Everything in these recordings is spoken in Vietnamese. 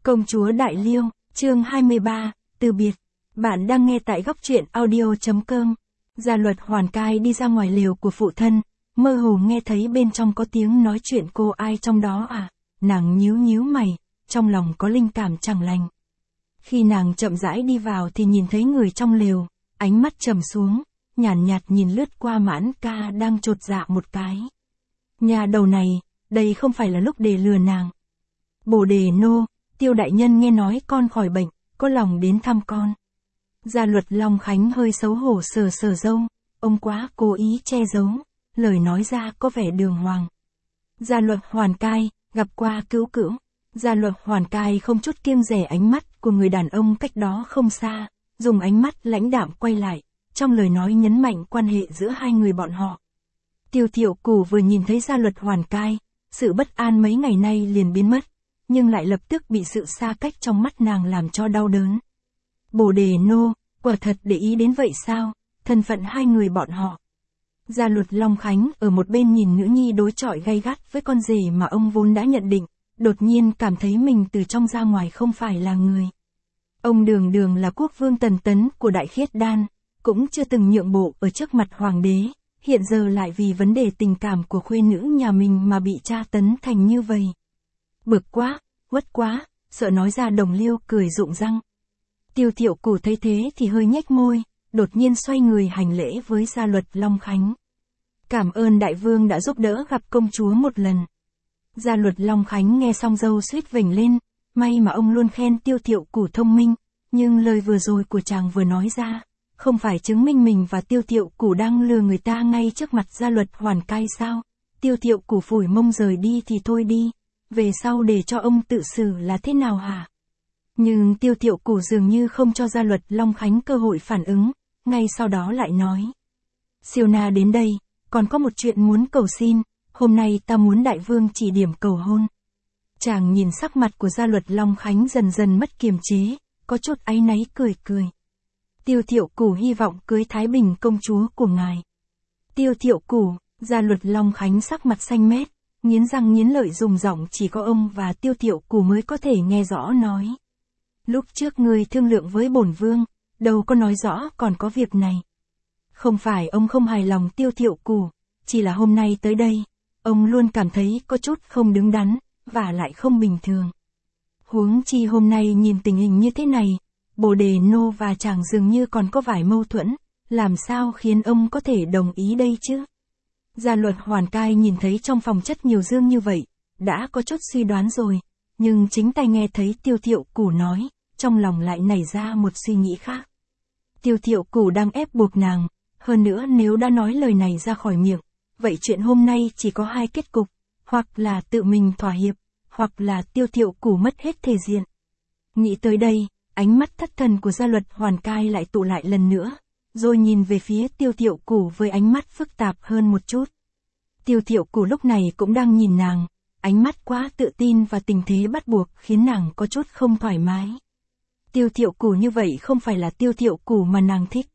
Công chúa Đại Liêu, chương 23, từ biệt. Bạn đang nghe tại góc truyện audio.com. Gia Luật Hoàn Cai đi ra ngoài lều của phụ thân, mơ hồ nghe thấy bên trong có tiếng nói chuyện cô ai trong đó à, nàng nhíu nhíu mày, trong lòng có linh cảm chẳng lành. Khi nàng chậm rãi đi vào thì nhìn thấy người trong lều, ánh mắt trầm xuống, nhàn nhạt nhìn lướt qua Mãn Ca đang chột dạ một cái. Nhà đầu này, đây không phải là lúc để lừa nàng. Bồ đề nô, Tiêu đại nhân nghe nói con khỏi bệnh, có lòng đến thăm con. Gia Luật Long Khánh hơi xấu hổ sờ sờ râu, ông quá cố ý che giấu, lời nói ra có vẻ đường hoàng. Gia Luật Hoàn Cai, gặp qua cữu cữu. Gia Luật Hoàn Cai không chút kiêng dè ánh mắt của người đàn ông cách đó không xa, dùng ánh mắt lãnh đạm quay lại, trong lời nói nhấn mạnh quan hệ giữa hai người bọn họ. Tiêu Thiệu Cù vừa nhìn thấy Gia Luật Hoàn Cai, sự bất an mấy ngày nay liền biến mất, nhưng lại lập tức bị sự xa cách trong mắt nàng làm cho đau đớn. Bồ đề nô, quả thật để ý đến vậy sao, thân phận hai người bọn họ. Gia Luật Long Khánh ở một bên nhìn nữ nhi đối chọi gay gắt với con rể mà ông vốn đã nhận định, đột nhiên cảm thấy mình từ trong ra ngoài không phải là người. Ông đường đường là quốc vương Tần Tấn của Đại Khiết Đan, cũng chưa từng nhượng bộ ở trước mặt hoàng đế, hiện giờ lại vì vấn đề tình cảm của khuê nữ nhà mình mà bị tra tấn thành như vậy. Bực quá, uất quá, sợ nói ra Đồng Liêu cười rụng răng. Tiêu Thiệu Cù thấy thế thì hơi nhếch môi, đột nhiên xoay người hành lễ với Gia Luật Long Khánh. Cảm ơn đại vương đã giúp đỡ gặp công chúa một lần. Gia Luật Long Khánh nghe xong râu suýt vểnh lên, may mà ông luôn khen Tiêu Thiệu Cù thông minh, nhưng lời vừa rồi của chàng vừa nói ra, không phải chứng minh mình và Tiêu Thiệu Cù đang lừa người ta ngay trước mặt Gia Luật Hoàn Cai sao? Tiêu Thiệu Cù phủi mông rời đi thì thôi đi, về sau để cho ông tự xử là thế nào hả? Nhưng Tiêu Thiệu Cù dường như không cho Gia Luật Long Khánh cơ hội phản ứng, ngay sau đó lại nói. Siêu na đến đây, còn có một chuyện muốn cầu xin, hôm nay ta muốn đại vương chỉ điểm cầu hôn. Chàng nhìn sắc mặt của Gia Luật Long Khánh dần dần mất kiềm chế, có chút áy náy cười cười. Tiêu Thiệu Cù hy vọng cưới Thái Bình công chúa của ngài. Tiêu Thiệu Cù, Gia Luật Long Khánh sắc mặt xanh mét, nghiến răng nghiến lợi dùng giọng chỉ có ông và Tiêu Thiệu Cù mới có thể nghe rõ nói. Lúc trước ngươi thương lượng với bổn vương, đâu có nói rõ còn có việc này. Không phải ông không hài lòng Tiêu Thiệu Cù, chỉ là hôm nay tới đây, ông luôn cảm thấy có chút không đứng đắn, và lại không bình thường. Huống chi hôm nay nhìn tình hình như thế này, Bồ đề nô và chàng dường như còn có vài mâu thuẫn, làm sao khiến ông có thể đồng ý đây chứ? Gia Luật Hoàn Cai nhìn thấy trong phòng chất nhiều dương như vậy, đã có chút suy đoán rồi, nhưng chính tai nghe thấy Tiêu Thiệu Cù nói, trong lòng lại nảy ra một suy nghĩ khác. Tiêu Thiệu Cù đang ép buộc nàng, hơn nữa nếu đã nói lời này ra khỏi miệng, vậy chuyện hôm nay chỉ có hai kết cục, hoặc là tự mình thỏa hiệp, hoặc là Tiêu Thiệu Cù mất hết thể diện. Nghĩ tới đây, ánh mắt thất thần của Gia Luật Hoàn Cai lại tụ lại lần nữa, rồi nhìn về phía Tiêu Thiệu Cù với ánh mắt phức tạp hơn một chút. Tiêu Thiệu Cù lúc này cũng đang nhìn nàng, ánh mắt quá tự tin và tình thế bắt buộc khiến nàng có chút không thoải mái. Tiêu Thiệu Cù như vậy không phải là Tiêu Thiệu Cù mà nàng thích.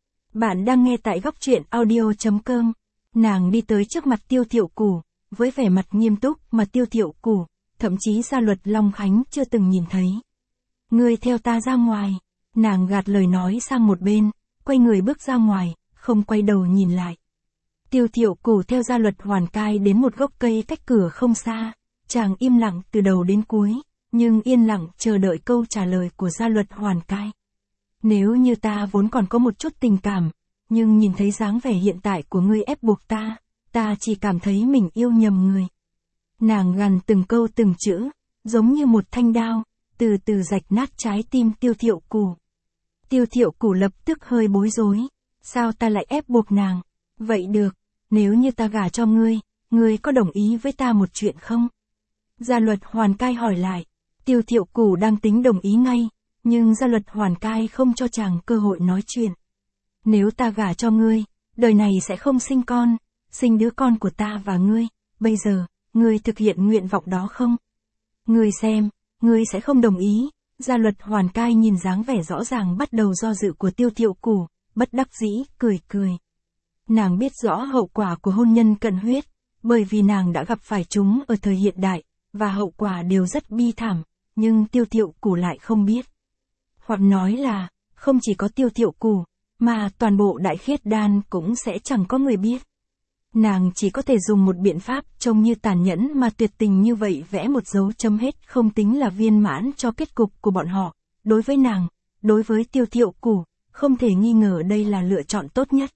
Bạn đang nghe tại góc truyện audio.com. Nàng đi tới trước mặt Tiêu Thiệu Cù, với vẻ mặt nghiêm túc mà Tiêu Thiệu Cù, thậm chí Gia Luật Long Khánh chưa từng nhìn thấy. Ngươi theo ta ra ngoài. Nàng gạt lời nói sang một bên, quay người bước ra ngoài, không quay đầu nhìn lại. Tiêu Thiệu Cù theo Gia Luật Hoàn Cai đến một gốc cây cách cửa không xa, chàng im lặng từ đầu đến cuối, nhưng yên lặng chờ đợi câu trả lời của Gia Luật Hoàn Cai. Nếu như ta vốn còn có một chút tình cảm, nhưng nhìn thấy dáng vẻ hiện tại của ngươi ép buộc ta chỉ cảm thấy mình yêu nhầm người. Nàng gằn từng câu từng chữ, giống như một thanh đao, từ từ rạch nát trái tim Tiêu Thiệu Cù. Tiêu Thiệu Cù lập tức hơi bối rối, sao ta lại ép buộc nàng? Vậy được, nếu như ta gả cho ngươi có đồng ý với ta một chuyện không? Gia Luật Hoàn Cai hỏi lại. Tiêu Thiệu Cù đang tính đồng ý ngay, nhưng Gia Luật Hoàn Cai không cho chàng cơ hội nói chuyện. Nếu ta gả cho ngươi, đời này sẽ không sinh con, sinh đứa con của ta và ngươi, bây giờ, ngươi thực hiện nguyện vọng đó không? Ngươi xem, ngươi sẽ không đồng ý. Gia Luật Hoàn Cai nhìn dáng vẻ rõ ràng bắt đầu do dự của Tiêu Thiệu Cù, bất đắc dĩ, cười cười. Nàng biết rõ hậu quả của hôn nhân cận huyết, bởi vì nàng đã gặp phải chúng ở thời hiện đại, và hậu quả đều rất bi thảm, nhưng Tiêu Thiệu Cù lại không biết. Hoặc nói là, không chỉ có Tiêu Thiệu Cù, mà toàn bộ Đại Khiết Đan cũng sẽ chẳng có người biết. Nàng chỉ có thể dùng một biện pháp trông như tàn nhẫn mà tuyệt tình như vậy vẽ một dấu chấm hết không tính là viên mãn cho kết cục của bọn họ. Đối với nàng, đối với Tiêu Thiệu Cù, không thể nghi ngờ đây là lựa chọn tốt nhất.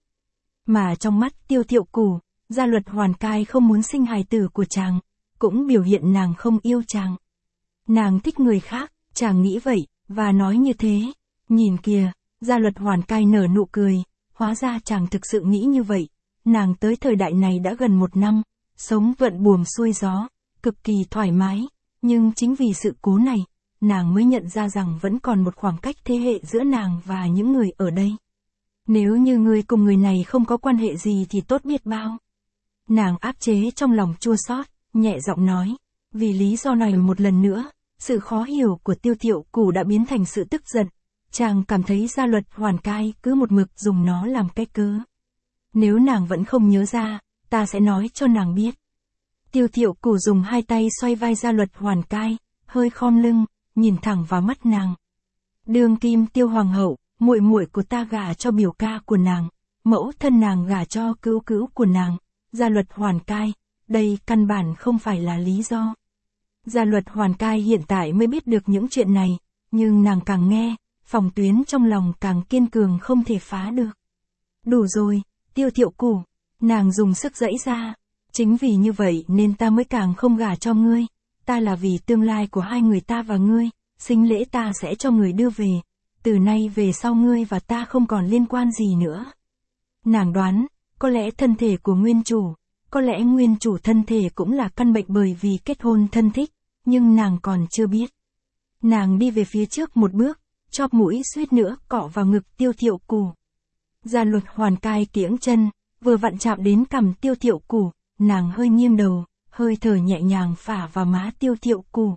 Mà trong mắt Tiêu Thiệu Cù, Gia Luật Hoàn Cai không muốn sinh hài tử của chàng, cũng biểu hiện nàng không yêu chàng. Nàng thích người khác, chàng nghĩ vậy, và nói như thế. Nhìn kìa, Gia Luật Hoàn Cai nở nụ cười, hóa ra chàng thực sự nghĩ như vậy. Nàng tới thời đại này đã gần 1 năm, sống thuận buồm xuôi gió, cực kỳ thoải mái, nhưng chính vì sự cố này, nàng mới nhận ra rằng vẫn còn một khoảng cách thế hệ giữa nàng và những người ở đây. Nếu như ngươi cùng người này không có quan hệ gì thì tốt biết bao. Nàng áp chế trong lòng chua xót, nhẹ giọng nói, vì lý do này một lần nữa, sự khó hiểu của Tiêu Thiệu Cù đã biến thành sự tức giận. Chàng cảm thấy Gia Luật Hoàn Cai cứ một mực dùng nó làm cái cớ. Nếu nàng vẫn không nhớ ra, ta sẽ nói cho nàng biết. Tiêu Thiệu Cù dùng 2 tay xoay vai Gia Luật Hoàn Cai, hơi khom lưng, nhìn thẳng vào mắt nàng. Đương kim Tiêu Hoàng hậu, muội muội của ta gả cho biểu ca của nàng, mẫu thân nàng gả cho cứu cứu của nàng, Gia Luật Hoàn Cai, đây căn bản không phải là lý do. Gia Luật Hoàn Cai hiện tại mới biết được những chuyện này, nhưng nàng càng nghe, phòng tuyến trong lòng càng kiên cường không thể phá được. Đủ rồi, Tiêu Thiệu Cù, nàng dùng sức giãy ra, chính vì như vậy nên ta mới càng không gả cho ngươi, ta là vì tương lai của hai người ta và ngươi, sinh lễ ta sẽ cho người đưa về, từ nay về sau ngươi và ta không còn liên quan gì nữa. Nàng đoán, có lẽ thân thể của nguyên chủ, có lẽ nguyên chủ thân thể cũng là căn bệnh bởi vì kết hôn thân thích, nhưng nàng còn chưa biết. Nàng đi về phía trước một bước, chóp mũi suýt nữa cọ vào ngực Tiêu Thiệu Cù. Gia Luật Hoàn Cai kiễng chân, vừa vặn chạm đến cằm Tiêu Thiệu Cù, nàng hơi nghiêng đầu, hơi thở nhẹ nhàng phả vào má Tiêu Thiệu Cù.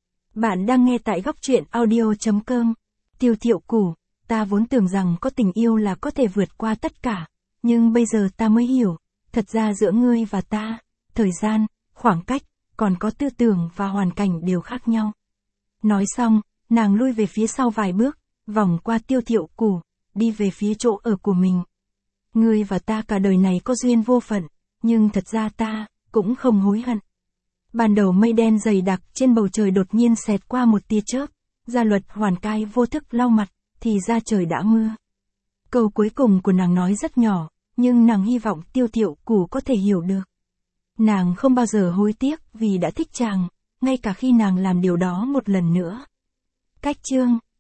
Bạn đang nghe tại góc truyện audio.com. Tiêu Thiệu Cù, ta vốn tưởng rằng có tình yêu là có thể vượt qua tất cả, nhưng bây giờ ta mới hiểu, thật ra giữa ngươi và ta, thời gian, khoảng cách, còn có tư tưởng và hoàn cảnh đều khác nhau. Nói xong, nàng lui về phía sau vài bước, vòng qua Tiêu Thiệu Cù, đi về phía chỗ ở của mình. Ngươi và ta cả đời này có duyên vô phận, nhưng thật ra ta, cũng không hối hận. Ban đầu mây đen dày đặc trên bầu trời đột nhiên xẹt qua một tia chớp, Gia Luật Hoàn Cai vô thức lau mặt, thì ra trời đã mưa. Câu cuối cùng của nàng nói rất nhỏ, nhưng nàng hy vọng Tiêu Thiệu Cù có thể hiểu được. Nàng không bao giờ hối tiếc vì đã thích chàng, ngay cả khi nàng làm điều đó một lần nữa. Cách chương